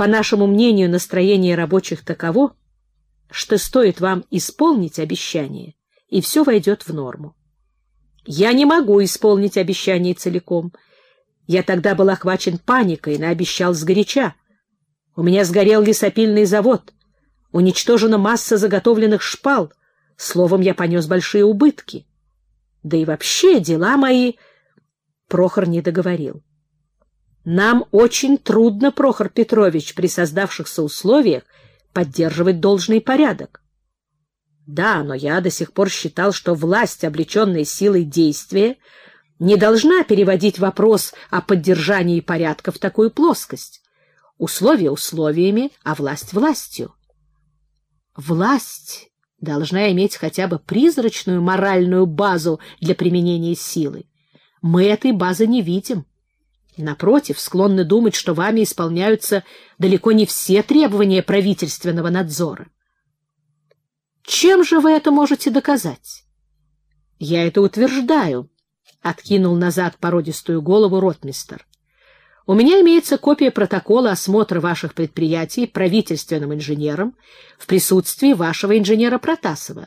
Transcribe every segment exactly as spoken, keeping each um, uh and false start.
По нашему мнению, настроение рабочих таково, что стоит вам исполнить обещание, и все войдет в норму. Я не могу исполнить обещание целиком. Я тогда был охвачен паникой, наобещал сгоряча. У меня сгорел лесопильный завод, уничтожена масса заготовленных шпал, словом, я понес большие убытки. Да и вообще дела мои... Прохор не договорил. Нам очень трудно, Прохор Петрович, при создавшихся условиях поддерживать должный порядок. Да, но я до сих пор считал, что власть, облеченная силой действия, не должна переводить вопрос о поддержании порядка в такую плоскость. Условия условиями, а власть властью. Власть должна иметь хотя бы призрачную моральную базу для применения силы. Мы этой базы не видим. Напротив, склонны думать, что вами исполняются далеко не все требования правительственного надзора. Чем же вы это можете доказать? Я это утверждаю, — откинул назад породистую голову ротмистр. У меня имеется копия протокола осмотра ваших предприятий правительственным инженером в присутствии вашего инженера Протасова.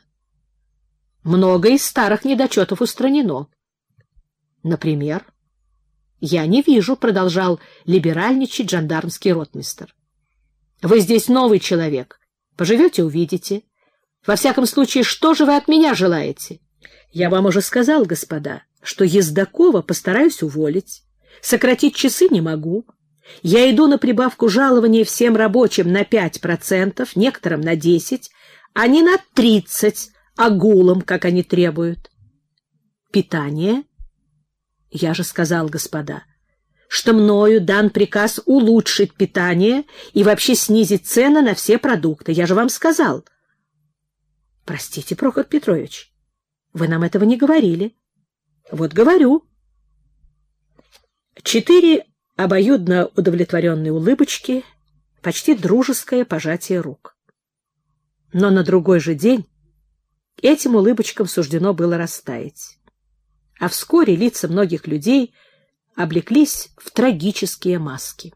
Много из старых недочетов устранено. Например, я не вижу, — продолжал либеральничать жандармский ротмистр. Вы здесь новый человек. Поживете — увидите. Во всяком случае, что же вы от меня желаете? Я вам уже сказал, господа, что Ездакова постараюсь уволить. Сократить часы не могу. Я иду на прибавку жалования всем рабочим на пять процентов, некоторым на десять, а не на тридцать, агулом, как они требуют. Питание? Я же сказал, господа, что мною дан приказ улучшить питание и вообще снизить цены на все продукты. Я же вам сказал. Простите, Прохор Петрович, вы нам этого не говорили. Вот говорю. Четыре обоюдно удовлетворенные улыбочки, почти дружеское пожатие рук. Но на другой же день этим улыбочкам суждено было растаять. А вскоре лица многих людей облеклись в трагические маски.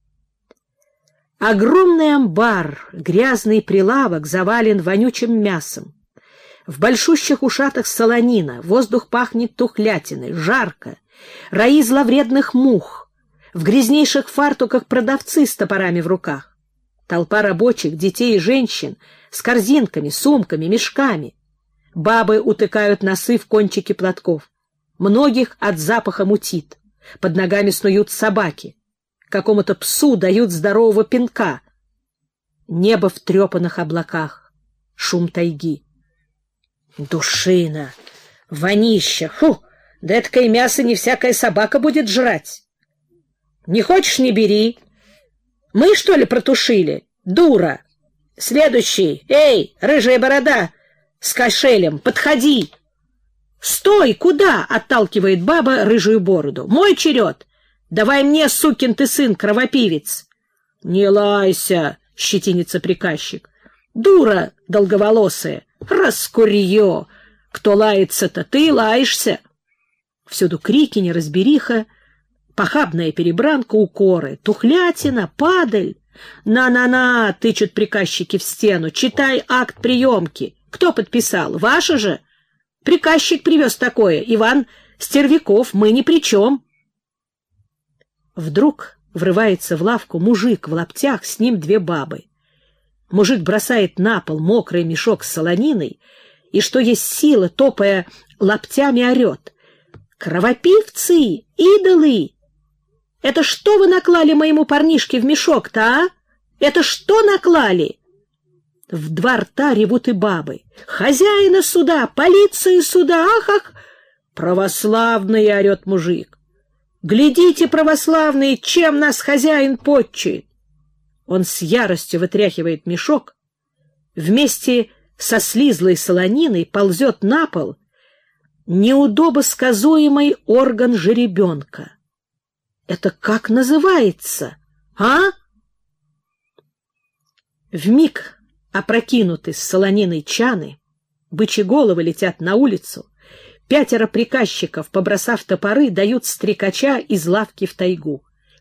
Огромный амбар, грязный прилавок завален вонючим мясом. В большущих ушатах солонина, воздух пахнет тухлятиной, жарко, раи зловредных мух, в грязнейших фартуках продавцы с топорами в руках. Толпа рабочих, детей и женщин с корзинками, сумками, мешками. Бабы утыкают носы в кончики платков. Многих от запаха мутит. Под ногами снуют собаки. Какому-то псу дают здорового пинка. Небо в трепанных облаках. Шум тайги. Душина! Вонища! Фу! Да эткое мясо не всякая собака будет жрать. Не хочешь — не бери. Мы, что ли, протушили? Дура! Следующий! Эй, рыжая борода с кошелем, подходи! «Стой! Куда?» — отталкивает баба рыжую бороду. «Мой черед! Давай мне, сукин ты сын, кровопивец!» «Не лайся!» — щетинится приказчик. «Дура долговолосая! Раскурье! Кто лается-то? Ты лаешься!» Всюду крики, неразбериха, похабная перебранка, укоры. «Тухлятина! Падаль! На-на-на!» — тычут приказчики в стену. «Читай акт приемки! Кто подписал? Ваша же?» Приказчик привез такое. Иван Стервяков, мы ни при чем. Вдруг врывается в лавку мужик в лаптях, с ним две бабы. Мужик бросает на пол мокрый мешок с солониной и, что есть сила, топая лаптями, орет: «Кровопивцы! Идолы! Это что вы наклали моему парнишке в мешок-то, а? Это что наклали?» В два рта ревут и бабы. «Хозяина сюда! Полицию сюда! Ах, ах!» «Православные!» — орет мужик. «Глядите, православные, чем нас хозяин потчит!» Он с яростью вытряхивает мешок, вместе со слизлой солониной ползет на пол неудобосказуемый орган жеребенка. Это как называется, а? Вмиг опрокинуты с солониной чаны, бычьи головы летят на улицу, пятеро приказчиков, побросав топоры, дают стрекача из лавки в тайгу.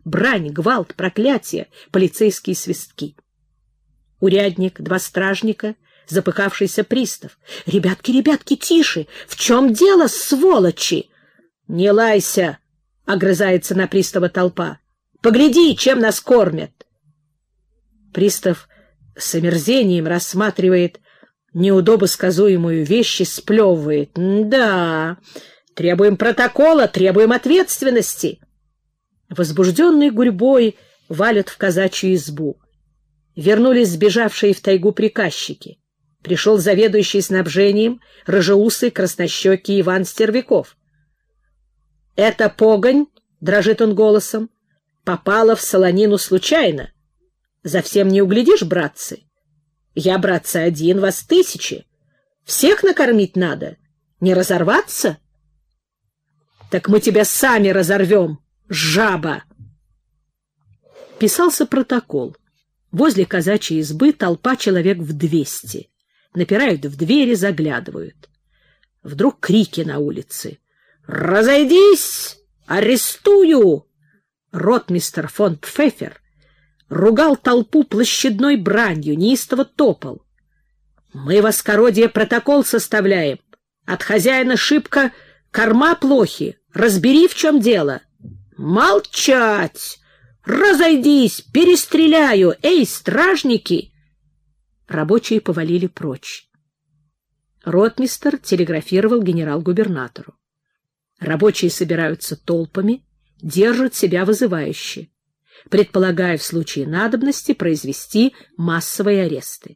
брань, гвалт, проклятия, полицейские свистки. Урядник, два стражника, запыхавшийся пристав. «Ребятки, ребятки, тише! В чем дело, сволочи?» «Не лайся!» — огрызается на пристава толпа. «Погляди, чем нас кормят!» Пристав с омерзением рассматривает неудобосказуемую вещь и сплевывает. «Да, требуем протокола, требуем ответственности!» Возбужденной гурьбой валят в казачью избу. Вернулись сбежавшие в тайгу приказчики. Пришел заведующий снабжением, рыжеусый, краснощекий Иван Стервяков. «Эта погонь, — дрожит он голосом, — попала в солонину случайно. За всем не углядишь, братцы. Я, братцы, один, вас тысячи. Всех накормить надо, не разорваться? Так мы тебя сами разорвем, жаба!» Писался протокол. Возле казачьей избы толпа человек в двести. Напирают в двери, заглядывают. Вдруг крики на улице. «Разойдись! Арестую!» Ротмистр фон Пфеффер ругал толпу площадной бранью, неистово топал. «Мы, воскородие, протокол составляем. От хозяина шибко корма плохи. Разбери, в чем дело». «Молчать! Разойдись! Перестреляю! Эй, стражники!» Рабочие повалили прочь. Ротмистр телеграфировал генерал-губернатору. Рабочие собираются толпами, держат себя вызывающе, предполагая в случае надобности произвести массовые аресты.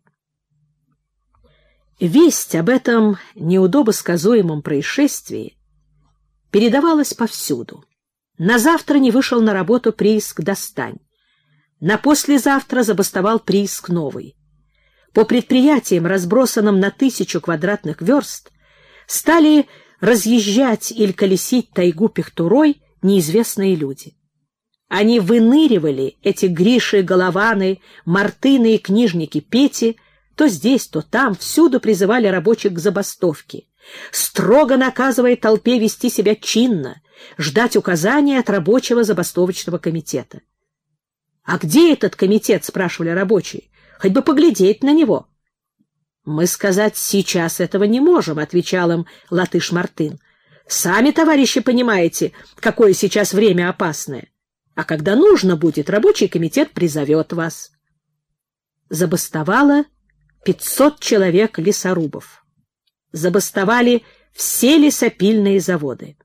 Весть об этом неудобосказуемом происшествии передавалась повсюду. На завтра не вышел на работу прииск «Достань». На послезавтра забастовал прииск «Новый». По предприятиям, разбросанным на тысячу квадратных верст, стали разъезжать или колесить тайгу пехтурой неизвестные люди. Они выныривали, эти Гриши, Голованы, Мартыны и книжники Пети, то здесь, то там, всюду призывали рабочих к забастовке, строго наказывая толпе вести себя чинно, ждать указания от рабочего забастовочного комитета. «А где этот комитет?» — спрашивали рабочие. «Хоть бы поглядеть на него». «Мы сказать сейчас этого не можем», — отвечал им латыш Мартын. «Сами, товарищи, понимаете, какое сейчас время опасное. А когда нужно будет, рабочий комитет призовет вас». Забастовало пятьсот человек лесорубов. Забастовали все лесопильные заводы.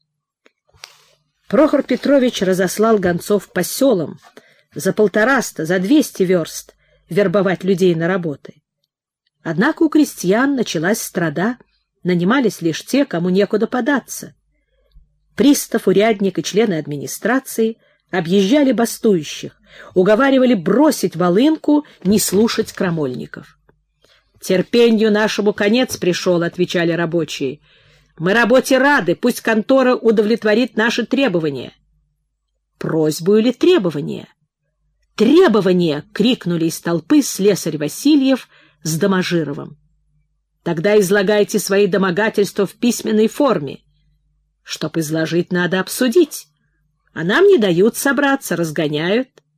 Прохор Петрович разослал гонцов по селам за полтораста, за двести верст вербовать людей на работы. Однако у крестьян началась страда, нанимались лишь те, кому некуда податься. Пристав, урядник и члены администрации объезжали бастующих, уговаривали бросить волынку, не слушать крамольников. «Терпенью нашему конец пришел», — отвечали рабочие. «Мы работе рады, пусть контора удовлетворит наши требования». «Просьбу или требования?» «Требования!» — крикнули из толпы слесарь Васильев с Доможировым. «Тогда излагайте свои домогательства в письменной форме. Чтоб изложить, надо обсудить. А нам не дают собраться, разгоняют».